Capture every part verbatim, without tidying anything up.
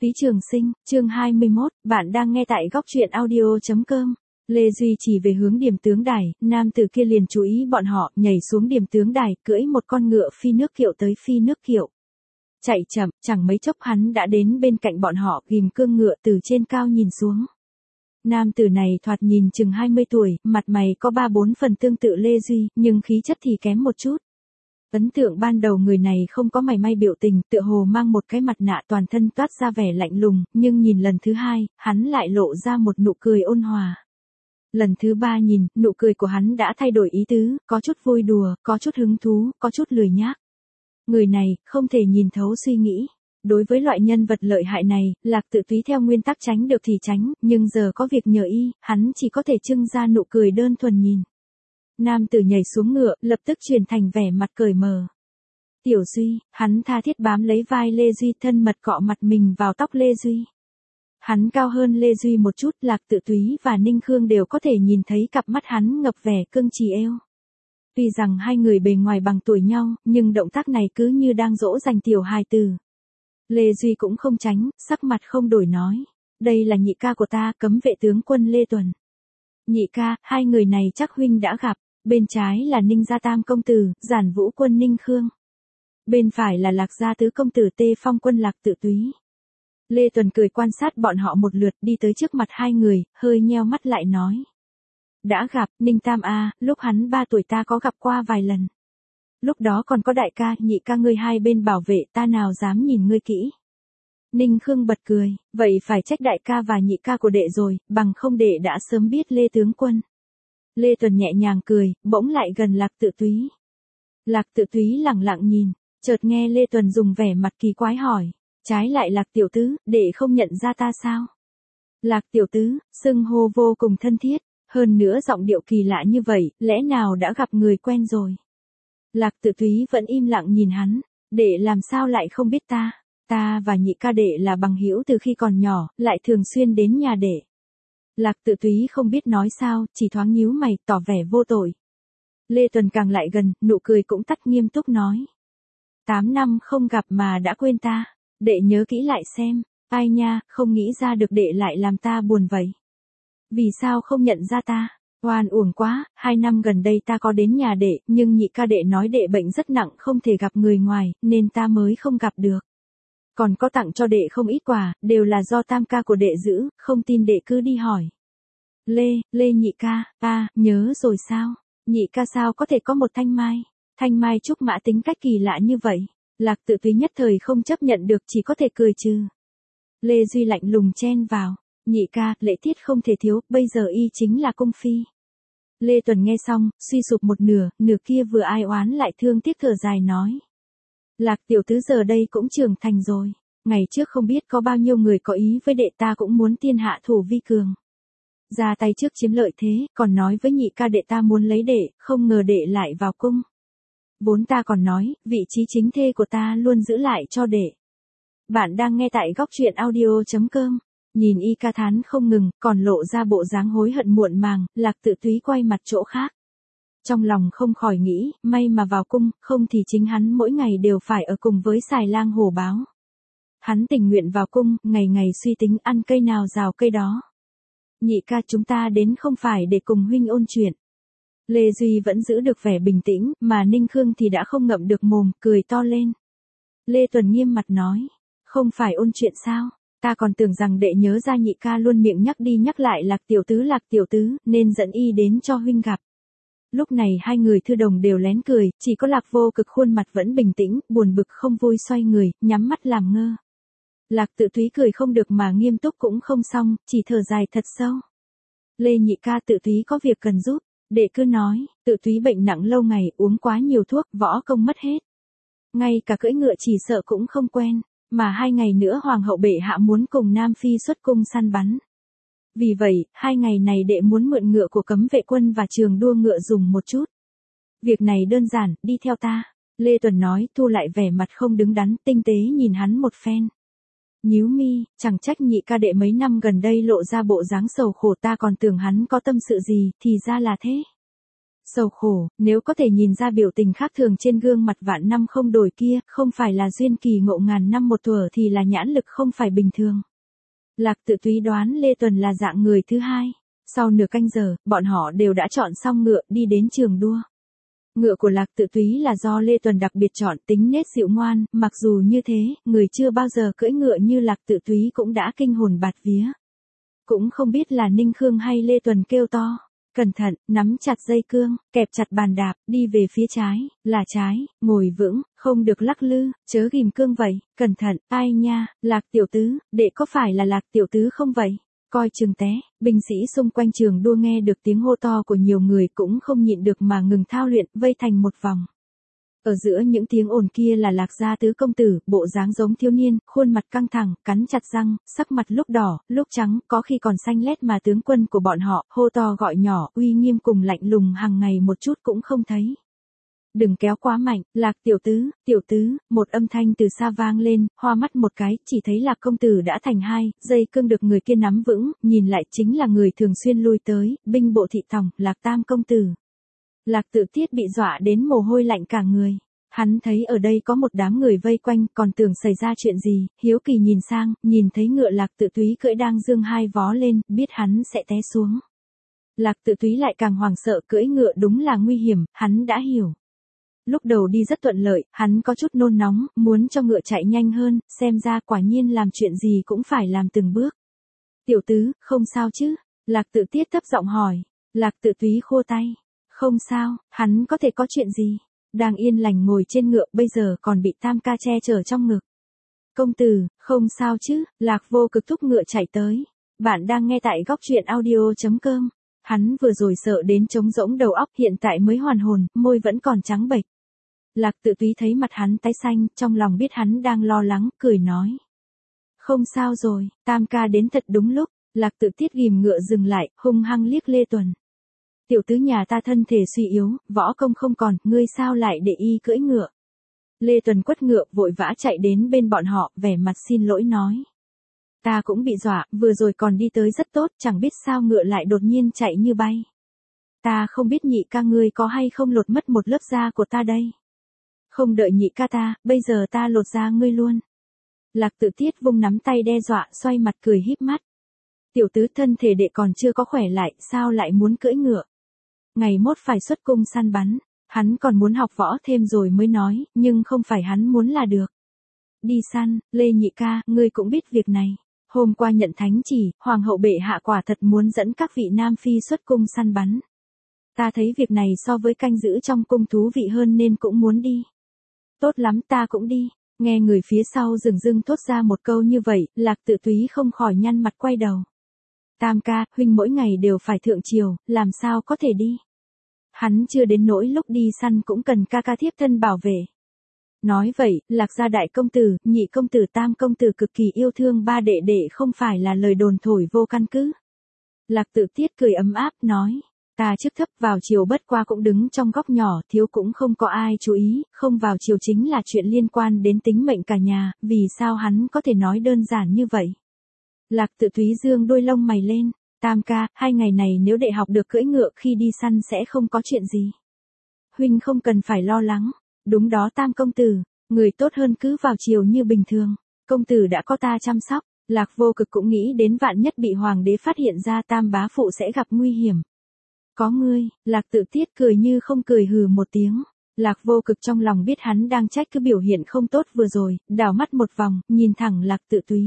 Phí Trường Sinh, chương hai mươi mốt, bạn đang nghe tại góc truyện audio chấm com. Lê Duy chỉ về hướng điểm tướng đài, nam tử kia liền chú ý bọn họ, nhảy xuống điểm tướng đài, cưỡi một con ngựa phi nước kiệu tới phi nước kiệu. Chạy chậm, chẳng mấy chốc hắn đã đến bên cạnh bọn họ, ghim cương ngựa từ trên cao nhìn xuống. Nam tử này thoạt nhìn chừng hai mươi tuổi, mặt mày có ba bốn phần tương tự Lê Duy, nhưng khí chất thì kém một chút. Ấn tượng ban đầu người này không có mảy may biểu tình, tựa hồ mang một cái mặt nạ toàn thân toát ra vẻ lạnh lùng, nhưng nhìn lần thứ hai, hắn lại lộ ra một nụ cười ôn hòa. Lần thứ ba nhìn, nụ cười của hắn đã thay đổi ý tứ, có chút vui đùa, có chút hứng thú, có chút lười nhác. Người này, không thể nhìn thấu suy nghĩ. Đối với loại nhân vật lợi hại này, Lạc Tự Túy theo nguyên tắc tránh được thì tránh, nhưng giờ có việc nhờ y, hắn chỉ có thể trưng ra nụ cười đơn thuần nhìn. Nam tử nhảy xuống ngựa, lập tức chuyển thành vẻ mặt cởi mờ. Tiểu Duy, hắn tha thiết bám lấy vai Lê Duy, thân mật cọ mặt mình vào tóc Lê Duy. Hắn cao hơn Lê Duy một chút, Lạc Tự Túy và Ninh Khương đều có thể nhìn thấy cặp mắt hắn ngập vẻ cưng chiều eo. Tuy rằng hai người bề ngoài bằng tuổi nhau, nhưng động tác này cứ như đang dỗ dành tiểu hài tử. Lê Duy cũng không tránh, sắc mặt không đổi nói. Đây là nhị ca của ta, Cấm vệ tướng quân Lê Tuần. Nhị ca, hai người này chắc huynh đã gặp. Bên trái là Ninh gia tam công tử, Giản Vũ quân Ninh Khương. Bên phải là Lạc gia tứ công tử Tê Phong quân Lạc Tự Túy. Lê Tuần cười quan sát bọn họ một lượt, đi tới trước mặt hai người, hơi nheo mắt lại nói. Đã gặp, Ninh Tam A, lúc hắn ba tuổi ta có gặp qua vài lần. Lúc đó còn có đại ca, nhị ca ngươi hai bên bảo vệ, ta nào dám nhìn ngươi kỹ. Ninh Khương bật cười, vậy phải trách đại ca và nhị ca của đệ rồi, bằng không đệ đã sớm biết Lê tướng quân. Lê Tuần nhẹ nhàng cười, bỗng lại gần Lạc Tự Túy. Lạc Tự Túy lặng lặng nhìn, chợt nghe Lê Tuần dùng vẻ mặt kỳ quái hỏi, trái lại Lạc tiểu tứ, đệ không nhận ra ta sao? Lạc tiểu tứ, xưng hô vô cùng thân thiết, hơn nữa giọng điệu kỳ lạ như vậy, lẽ nào đã gặp người quen rồi? Lạc Tự Túy vẫn im lặng nhìn hắn, đệ làm sao lại không biết ta? Ta và nhị ca đệ là bằng hữu từ khi còn nhỏ, lại thường xuyên đến nhà đệ. Lạc Tự Túy không biết nói sao, chỉ thoáng nhíu mày, tỏ vẻ vô tội. Lê Tuần càng lại gần, nụ cười cũng tắt, nghiêm túc nói. Tám năm không gặp mà đã quên ta, đệ nhớ kỹ lại xem, ai nha, không nghĩ ra được đệ lại làm ta buồn vậy. Vì sao không nhận ra ta? Oan uổng quá, hai năm gần đây ta có đến nhà đệ, nhưng nhị ca đệ nói đệ bệnh rất nặng không thể gặp người ngoài, nên ta mới không gặp được. Còn có tặng cho đệ không ít quà, đều là do tam ca của đệ giữ, không tin đệ cứ đi hỏi. Lê, Lê nhị ca, ta, nhớ rồi sao? Nhị ca sao có thể có một thanh mai? Thanh mai trúc mã tính cách kỳ lạ như vậy. Lạc Tự Túy nhất thời không chấp nhận được, chỉ có thể cười trừ. Lê Duy lạnh lùng chen vào. Nhị ca, lễ tiết không thể thiếu, bây giờ y chính là cung phi. Lê Tuần nghe xong, suy sụp một nửa, nửa kia vừa ai oán lại thương tiếc thở dài nói. Lạc tiểu tứ giờ đây cũng trưởng thành rồi. Ngày trước không biết có bao nhiêu người có ý với đệ, ta cũng muốn tiên hạ thủ vi cường. Ra tay trước chiếm lợi thế, còn nói với nhị ca đệ ta muốn lấy đệ, không ngờ đệ lại vào cung. Vốn ta còn nói, vị trí chính thê của ta luôn giữ lại cho đệ. Bạn đang nghe tại góc truyện audio chấm com. Nhìn y ca thán không ngừng, còn lộ ra bộ dáng hối hận muộn màng, Lạc Tự Túy quay mặt chỗ khác. Trong lòng không khỏi nghĩ, may mà vào cung, không thì chính hắn mỗi ngày đều phải ở cùng với Xài Lang Hổ Báo. Hắn tình nguyện vào cung, ngày ngày suy tính ăn cây nào rào cây đó. Nhị ca, chúng ta đến không phải để cùng huynh ôn chuyện. Lê Duy vẫn giữ được vẻ bình tĩnh, mà Ninh Khương thì đã không ngậm được mồm, cười to lên. Lê Tuần nghiêm mặt nói, không phải ôn chuyện sao? Ta còn tưởng rằng đệ nhớ ra nhị ca luôn miệng nhắc đi nhắc lại Lạc tiểu tứ Lạc tiểu tứ, nên dẫn y đến cho huynh gặp. Lúc này hai người thư đồng đều lén cười, chỉ có Lạc Vô Cực khuôn mặt vẫn bình tĩnh, buồn bực không vui xoay người, nhắm mắt làm ngơ. Lạc Tự Túy cười không được mà nghiêm túc cũng không xong, chỉ thở dài thật sâu. Lê nhị ca, Tự Túy có việc cần giúp, đệ cứ nói. Tự Túy bệnh nặng lâu ngày, uống quá nhiều thuốc, võ công mất hết. Ngay cả cưỡi ngựa chỉ sợ cũng không quen. Mà hai ngày nữa Hoàng hậu bệ hạ muốn cùng Nam Phi xuất cung săn bắn. Vì vậy, hai ngày này đệ muốn mượn ngựa của Cấm vệ quân và trường đua ngựa dùng một chút. Việc này đơn giản, đi theo ta. Lê Tuần nói, thu lại vẻ mặt không đứng đắn, tinh tế nhìn hắn một phen. Nhíu mi, chẳng trách nhị ca đệ mấy năm gần đây lộ ra bộ dáng sầu khổ, ta còn tưởng hắn có tâm sự gì, thì ra là thế. Sầu khổ, nếu có thể nhìn ra biểu tình khác thường trên gương mặt vạn năm không đổi kia, không phải là duyên kỳ ngộ ngàn năm một thuở thì là nhãn lực không phải bình thường. Lạc Tự Túy đoán Lê Tuần là dạng người thứ hai. Sau nửa canh giờ, bọn họ đều đã chọn xong ngựa đi đến trường đua. Ngựa của Lạc Tự Túy là do Lê Tuần đặc biệt chọn, tính nết dịu ngoan, mặc dù như thế, người chưa bao giờ cưỡi ngựa như Lạc Tự Túy cũng đã kinh hồn bạt vía. Cũng không biết là Ninh Khương hay Lê Tuần kêu to. Cẩn thận, nắm chặt dây cương, kẹp chặt bàn đạp, đi về phía trái, là trái, ngồi vững, không được lắc lư, chớ ghim cương vậy, cẩn thận, ai nha, Lạc tiểu tứ, đệ có phải là Lạc tiểu tứ không vậy? Coi chừng té, binh sĩ xung quanh trường đua nghe được tiếng hô to của nhiều người cũng không nhịn được mà ngừng thao luyện, vây thành một vòng. Ở giữa những tiếng ồn kia là Lạc gia tứ công tử, bộ dáng giống thiếu niên, khuôn mặt căng thẳng, cắn chặt răng, sắc mặt lúc đỏ, lúc trắng, có khi còn xanh lét mà tướng quân của bọn họ, hô to gọi nhỏ, uy nghiêm cùng lạnh lùng hàng ngày một chút cũng không thấy. Đừng kéo quá mạnh, Lạc tiểu tứ, tiểu tứ, một âm thanh từ xa vang lên, hoa mắt một cái, chỉ thấy Lạc công tử đã thành hai, dây cương được người kia nắm vững, nhìn lại chính là người thường xuyên lui tới, binh bộ thị tòng, Lạc tam công tử. Lạc Tự Tiết bị dọa đến mồ hôi lạnh cả người. Hắn thấy ở đây có một đám người vây quanh, còn tưởng xảy ra chuyện gì, hiếu kỳ nhìn sang, nhìn thấy ngựa Lạc Tự Túy cưỡi đang dương hai vó lên, biết hắn sẽ té xuống. Lạc Tự Túy lại càng hoảng sợ, cưỡi ngựa đúng là nguy hiểm, hắn đã hiểu. Lúc đầu đi rất thuận lợi, hắn có chút nôn nóng, muốn cho ngựa chạy nhanh hơn, xem ra quả nhiên làm chuyện gì cũng phải làm từng bước. Tiểu tứ, không sao chứ? Lạc Tự Tiết thấp giọng hỏi. Lạc Tự Túy khua tay. Không sao, hắn có thể có chuyện gì? Đang yên lành ngồi trên ngựa bây giờ còn bị Tam ca che chở trong ngực. Công tử, không sao chứ? Lạc Vô Cực thúc ngựa chạy tới. Bạn đang nghe tại góc truyện audio chấm com. Hắn vừa rồi sợ đến trống rỗng đầu óc, hiện tại mới hoàn hồn, môi vẫn còn trắng bệch. Lạc Tự Túy thấy mặt hắn tái xanh, trong lòng biết hắn đang lo lắng, cười nói. Không sao rồi, Tam ca đến thật đúng lúc. Lạc Tự Tiết ghìm ngựa dừng lại, hung hăng liếc Lê Tuần. Tiểu tứ nhà ta thân thể suy yếu, võ công không còn, ngươi sao lại để y cưỡi ngựa? Lê Tuần quất ngựa vội vã chạy đến bên bọn họ, vẻ mặt xin lỗi nói. Ta cũng bị dọa, vừa rồi còn đi tới rất tốt, chẳng biết sao ngựa lại đột nhiên chạy như bay. Ta không biết nhị ca ngươi có hay không lột mất một lớp da của ta đây. Không đợi nhị ca ta, bây giờ ta lột da ngươi luôn. Lạc Tự Tiết vung nắm tay đe dọa, xoay mặt cười híp mắt. Tiểu tứ thân thể đệ còn chưa có khỏe lại, sao lại muốn cưỡi ngựa? Ngày mốt phải xuất cung săn bắn, hắn còn muốn học võ thêm rồi mới nói, nhưng không phải hắn muốn là được. Đi săn, Lê nhị ca, ngươi cũng biết việc này. Hôm qua nhận thánh chỉ, hoàng hậu bệ hạ quả thật muốn dẫn các vị nam phi xuất cung săn bắn. Ta thấy việc này so với canh giữ trong cung thú vị hơn nên cũng muốn đi. Tốt lắm, ta cũng đi. Nghe người phía sau dừng dưng thốt ra một câu như vậy, Lạc Tự Túy không khỏi nhăn mặt quay đầu. Tam ca, huynh mỗi ngày đều phải thượng triều, làm sao có thể đi. Hắn chưa đến nỗi lúc đi săn cũng cần ca ca thiếp thân bảo vệ. Nói vậy, Lạc gia đại công tử, nhị công tử, tam công tử cực kỳ yêu thương ba đệ đệ không phải là lời đồn thổi vô căn cứ. Lạc Tự Tiết cười ấm áp nói, ta chức thấp vào triều bất qua cũng đứng trong góc nhỏ, thiếu cũng không có ai chú ý, không vào triều chính là chuyện liên quan đến tính mệnh cả nhà, vì sao hắn có thể nói đơn giản như vậy. Lạc Tự Túy dương đôi lông mày lên, Tam ca, hai ngày này nếu đệ học được cưỡi ngựa khi đi săn sẽ không có chuyện gì. Huynh không cần phải lo lắng, đúng đó Tam công tử, người tốt hơn cứ vào chiều như bình thường, công tử đã có ta chăm sóc. Lạc Vô Cực cũng nghĩ đến vạn nhất bị hoàng đế phát hiện ra Tam bá phụ sẽ gặp nguy hiểm. Có ngươi, Lạc Tự Tiết cười như không cười hừ một tiếng. Lạc Vô Cực trong lòng biết hắn đang trách cứ biểu hiện không tốt vừa rồi, đảo mắt một vòng, nhìn thẳng Lạc Tự Túy.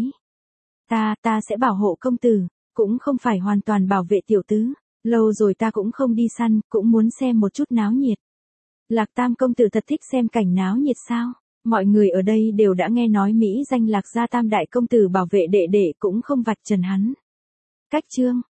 Ta, ta sẽ bảo hộ công tử, cũng không phải hoàn toàn bảo vệ tiểu tứ, lâu rồi ta cũng không đi săn, cũng muốn xem một chút náo nhiệt. Lạc Tam công tử thật thích xem cảnh náo nhiệt sao? Mọi người ở đây đều đã nghe nói mỹ danh Lạc gia Tam đại công tử bảo vệ đệ đệ cũng không vạch trần hắn. Cách chương